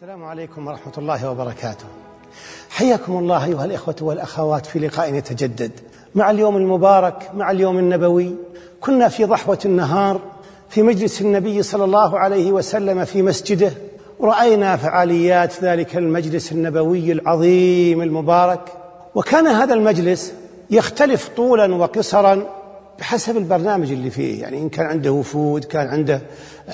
السلام عليكم ورحمة الله وبركاته. حياكم الله أيها الإخوة والأخوات في لقاء يتجدد مع اليوم المبارك، مع اليوم النبوي. كنا في ضحوة النهار في مجلس النبي صلى الله عليه وسلم في مسجده، ورأينا فعاليات ذلك المجلس النبوي العظيم المبارك. وكان هذا المجلس يختلف طولا وقصرا بحسب البرنامج اللي فيه، يعني إن كان عنده وفود، كان عنده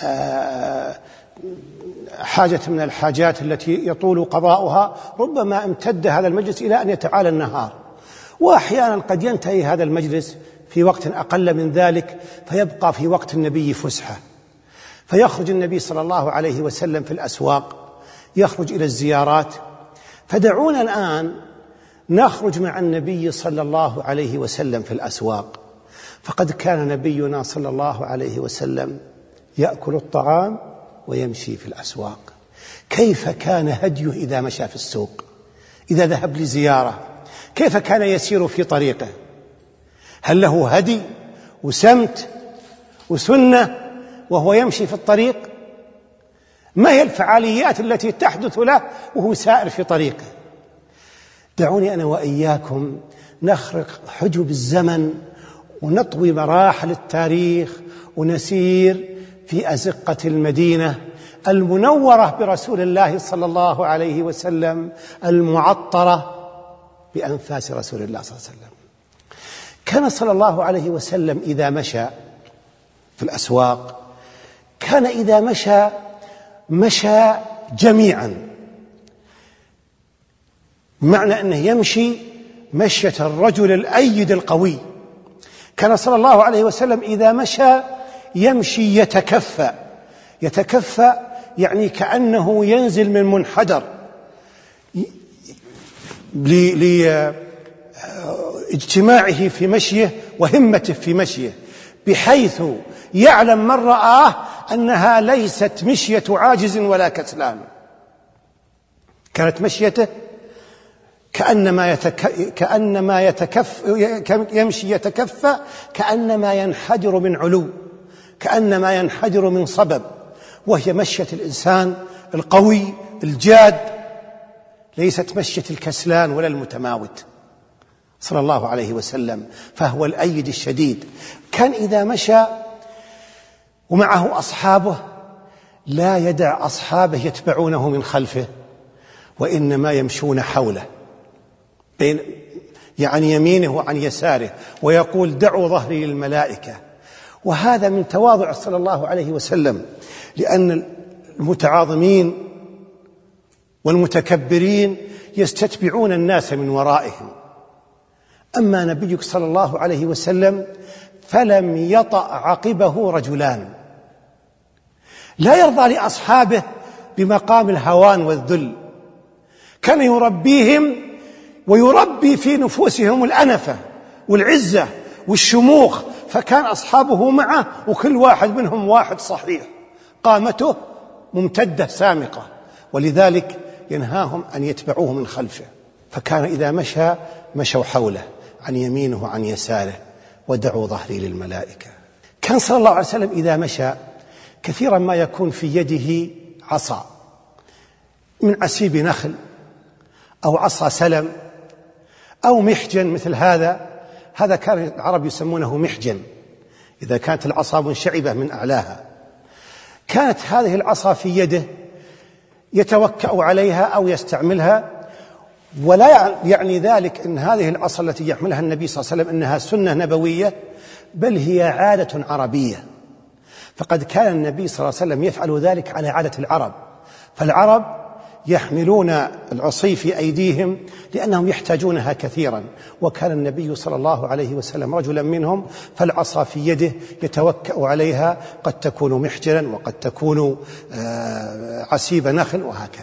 حاجة من الحاجات التي يطول قضاؤها، ربما امتد هذا المجلس إلى أن يتعالى النهار، وأحيانا قد ينتهي هذا المجلس في وقت أقل من ذلك، فيبقى في وقت النبي فسحة، فيخرج النبي صلى الله عليه وسلم في الأسواق، يخرج إلى الزيارات. فدعونا الآن نخرج مع النبي صلى الله عليه وسلم في الأسواق، فقد كان نبينا صلى الله عليه وسلم يأكل الطعام ويمشي في الأسواق. كيف كان هديه إذا مشى في السوق؟ إذا ذهب لزيارة كيف كان يسير في طريقه؟ هل له هدي وسمت وسنة وهو يمشي في الطريق؟ ما هي الفعاليات التي تحدث له وهو سائر في طريقه؟ دعوني أنا وإياكم نخرق حجب الزمن ونطوي مراحل التاريخ ونسير في أزقة المدينة المنورة برسول الله صلى الله عليه وسلم، المعطرة بأنفاس رسول الله صلى الله عليه وسلم. كان صلى الله عليه وسلم إذا مشى في الأسواق، كان إذا مشى جميعا، بمعنى أنه يمشي مشية الرجل الأيد القوي. كان صلى الله عليه وسلم إذا مشى يمشي يتكفى، يعني كأنه ينزل من منحدر لاجتماعه في مشيه وهمته في مشيه، بحيث يعلم من رآه أنها ليست مشية عاجز ولا كسلان. كانت مشيته يمشي يتكفى كأنما ينحدر من علو، كأنما ينحدر من صبب، وهي مشية الإنسان القوي الجاد، ليست مشية الكسلان ولا المتماوت صلى الله عليه وسلم، فهو الأيد الشديد. كان إذا مشى ومعه أصحابه لا يدع أصحابه يتبعونه من خلفه، وإنما يمشون حوله بين يعني يمينه وعن يساره، ويقول دعوا ظهري للملائكة. وهذا من تواضع صلى الله عليه وسلم، لأن المتعاظمين والمتكبرين يستتبعون الناس من ورائهم، أما نبيك صلى الله عليه وسلم فلم يطأ عقبه رجلان، لا يرضى لأصحابه بمقام الهوان والذل، كان يربيهم ويربي في نفوسهم الأنفة والعزة والشموخ، فكان أصحابه معه وكل واحد منهم واحد صحيح، قامته ممتدة سامقة، ولذلك ينهاهم أن يتبعوه من خلفه. فكان إذا مشوا حوله عن يمينه وعن يساره، ودعوا ظهري للملائكة. كان صلى الله عليه وسلم إذا مشى كثيرا ما يكون في يده عصا من عسيب نخل أو عصا سلم أو محجن مثل هذا كان العرب يسمونه محجن، إذا كانت العصا منشعبة من أعلاها. كانت هذه العصا في يده يتوكأ عليها أو يستعملها، ولا يعني ذلك أن هذه العصا التي يحملها النبي صلى الله عليه وسلم أنها سنة نبوية، بل هي عادة عربية، فقد كان النبي صلى الله عليه وسلم يفعل ذلك على عادة العرب. فالعرب يحملون العصي في أيديهم لأنهم يحتاجونها كثيرا، وكان النبي صلى الله عليه وسلم رجلا منهم، فالعصا في يده يتوكأ عليها، قد تكون محجرا وقد تكون عسيب نخل وهكذا.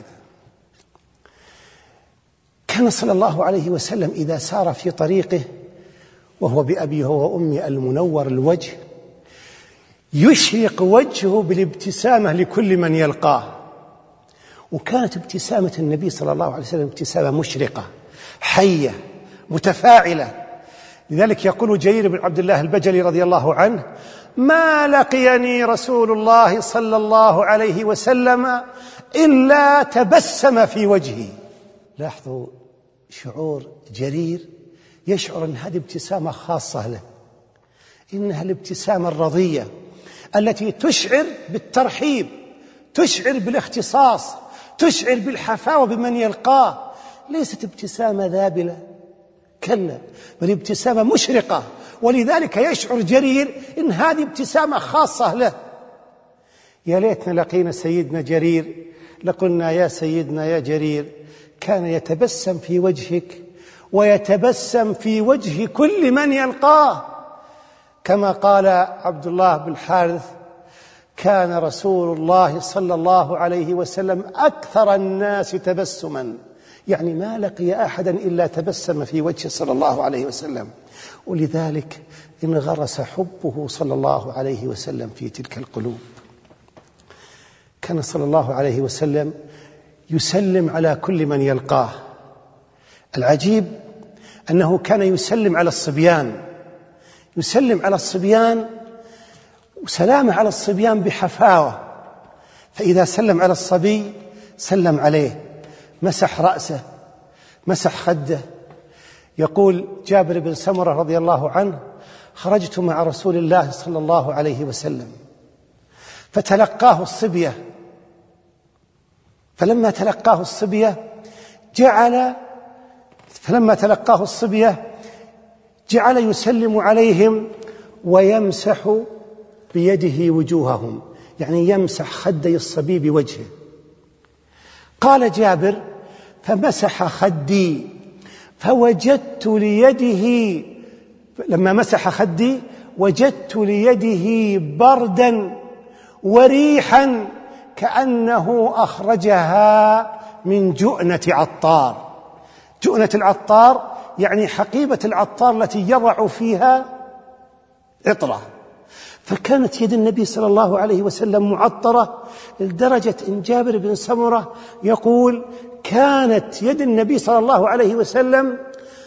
كان صلى الله عليه وسلم إذا سار في طريقه وهو بأبيه وأمي المنور الوجه، يشرق وجهه بالابتسامة لكل من يلقاه. وكانت ابتسامة النبي صلى الله عليه وسلم ابتسامة مشرقة حية متفاعلة. لذلك يقول جرير بن عبد الله البجلي رضي الله عنه: ما لقيني رسول الله صلى الله عليه وسلم إلا تبسم في وجهي. لاحظوا شعور جرير، يشعر أن هذه ابتسامة خاصة له، إنها الابتسامة الرضية التي تشعر بالترحيب، تشعر بالاختصاص، تشعر بالحفاوة بمن يلقاه. ليست ابتسامة ذابلة، كلا، بل ابتسامة مشرقة، ولذلك يشعر جرير إن هذه ابتسامة خاصة له. يا ليتنا لقينا سيدنا جرير لقلنا يا سيدنا يا جرير، كان يتبسم في وجهك ويتبسم في وجه كل من يلقاه، كما قال عبد الله بن الحارث: كان رسول الله صلى الله عليه وسلم أكثر الناس تبسما، يعني ما لقي أحدا إلا تبسم في وجهه صلى الله عليه وسلم. ولذلك انغرس حبه صلى الله عليه وسلم في تلك القلوب. كان صلى الله عليه وسلم يسلم على كل من يلقاه. العجيب أنه كان يسلم على الصبيان، يسلم على الصبيان، وسلامه على الصبيان بحفاوة. فإذا سلم على الصبي سلم عليه، مسح رأسه، مسح خده. يقول جابر بن سمرة رضي الله عنه: خرجت مع رسول الله صلى الله عليه وسلم فتلقاه الصبية، فلما تلقاه الصبية جعل يسلم عليهم ويمسح بيده وجوههم، يعني يمسح خدي الصبي بوجهه. قال جابر: فمسح خدي فوجدت ليده، لما مسح خدي وجدت ليده بردا وريحا كأنه أخرجها من جؤنة عطار. جؤنة العطار يعني حقيبة العطار التي يضع فيها عطرة. فكانت يد النبي صلى الله عليه وسلم معطرة لدرجة إن جابر بن سمرة يقول: كانت يد النبي صلى الله عليه وسلم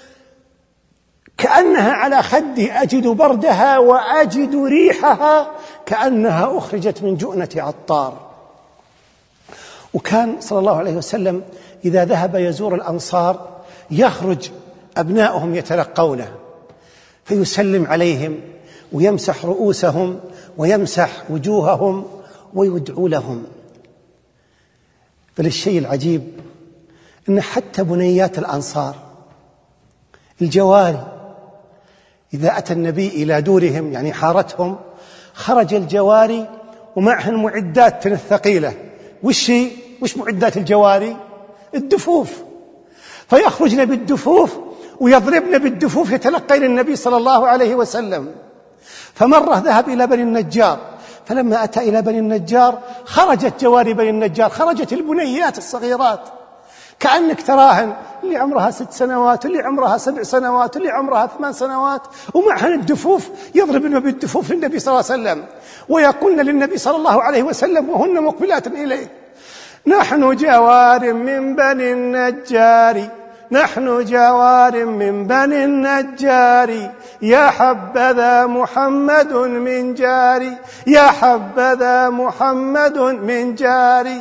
كأنها على خدي، أجد بردها وأجد ريحها كأنها أخرجت من جؤنة عطار. وكان صلى الله عليه وسلم إذا ذهب يزور الأنصار يخرج أبناؤهم يتلقونه، فيسلم عليهم ويمسح رؤوسهم ويمسح وجوههم ويدعو لهم. بل الشيء العجيب أن حتى بنيات الأنصار الجواري إذا أتى النبي إلى دورهم، يعني حارتهم، خرج الجواري ومعهن معدات الثقيلة. وش معدات الجواري؟ الدفوف. فيخرجن بالدفوف ويضربن بالدفوف يتلقين النبي صلى الله عليه وسلم. فمرة ذهب إلى بني النجار، فلما أتى إلى بني النجار خرجت جواري بني النجار، خرجت البنيات الصغيرات كأنك تراهن، اللي عمرها 6 سنوات، اللي عمرها 7 سنوات، اللي عمرها 8 سنوات، ومعهن الدفوف، يضربن بالدفوف للنبي صلى الله عليه وسلم ويقولن للنبي صلى الله عليه وسلم وهن مقبلات إليه: نحن جوار من بني النجار، نحن جوار من بني النجار، يا حبذا محمد من جاري، يا حبذا محمد من جاري.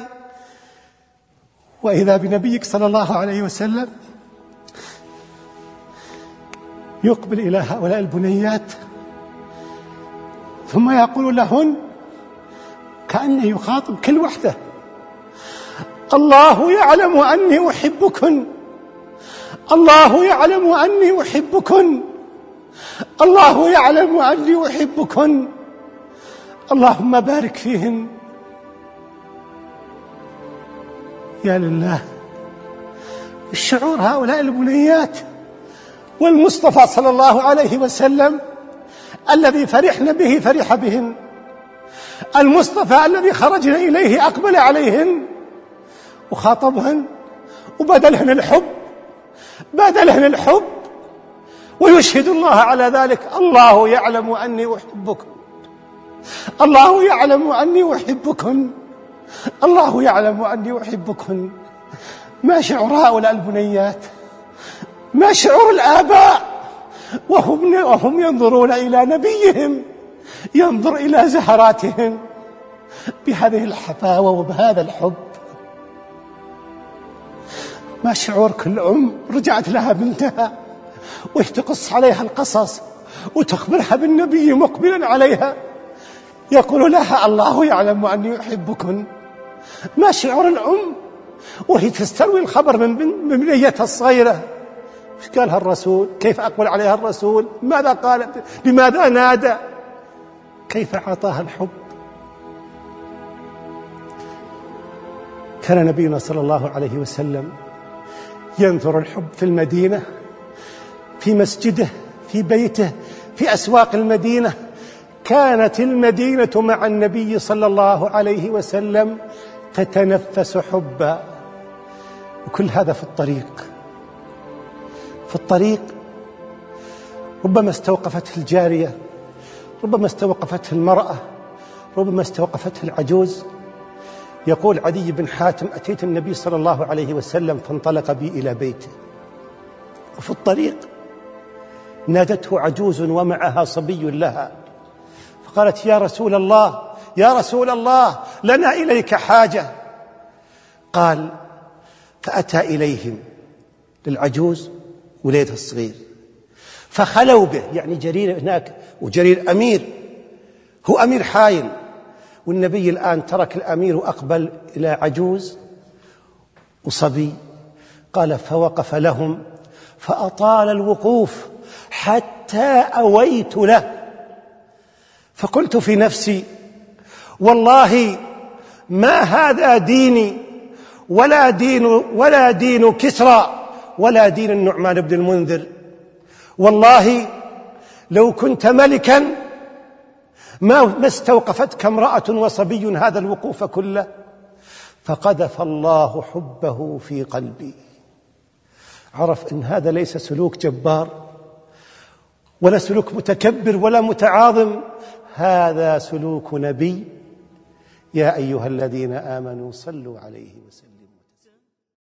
وإذا بنبيك صلى الله عليه وسلم يقبل إلى هؤلاء البنيات ثم يقول لهن كأنه يخاطب كل وحده: الله يعلم أني أحبكن، الله يعلم أني أحبكن، الله يعلم أني أحبكن، اللهم بارك فيهن. يا لله الشعور هؤلاء البنيات والمصطفى صلى الله عليه وسلم الذي فرحنا به فرح بهن، المصطفى الذي خرجنا إليه أقبل عليهن وخاطبهن وبدلهن الحب، ويشهد الله على ذلك: الله يعلم أني أحبكم، الله يعلم أني أحبكم، الله يعلم أني أحبكم. ما شعور هؤلاء البنيات، ما شعور الآباء وهم ينظرون إلى نبيهم، ينظر إلى زهراتهم بهذه الحفاوة وبهذا الحب. ما شعور كل أم رجعت لها بنتها وهي تقص عليها القصص وتخبرها بالنبي مقبلا عليها يقول لها الله يعلم أني يحبكن؟ ما شعور الأم وهي تستروي الخبر من بنيتها الصغيرة؟ ايش قالها الرسول؟ كيف أقبل عليها الرسول؟ ماذا قال؟ بماذا نادى؟ كيف أعطاها الحب؟ كان نبينا صلى الله عليه وسلم ينثر الحب في المدينة، في مسجده، في بيته، في أسواق المدينة. كانت المدينة مع النبي صلى الله عليه وسلم تتنفس حبا. وكل هذا في الطريق ربما استوقفته الجارية، ربما استوقفته المرأة، ربما استوقفته العجوز. يقول عدي بن حاتم: أتيت النبي صلى الله عليه وسلم فانطلق بي إلى بيته، وفي الطريق نادته عجوز ومعها صبي لها، فقالت: يا رسول الله، يا رسول الله، لنا إليك حاجة. قال: فأتى إليهم، للعجوز وليدها الصغير، فخلوا به، يعني جرير هناك، وجرير أمير، هو أمير حايل، والنبي الآن ترك الأمير وأقبل إلى عجوز وصبي. قال: فوقف لهم فأطال الوقوف حتى أويت له، فقلت في نفسي: والله ما هذا ديني ولا دين كسرى ولا دين النعمان بن المنذر. والله لو كنت ملكا ما استوقفتك امرأة وصبي هذا الوقوف كله. فقذف الله حبه في قلبي. عرف أن هذا ليس سلوك جبار ولا سلوك متكبر ولا متعاظم، هذا سلوك نبي. يا أيها الذين آمنوا صلوا عليه وسلم.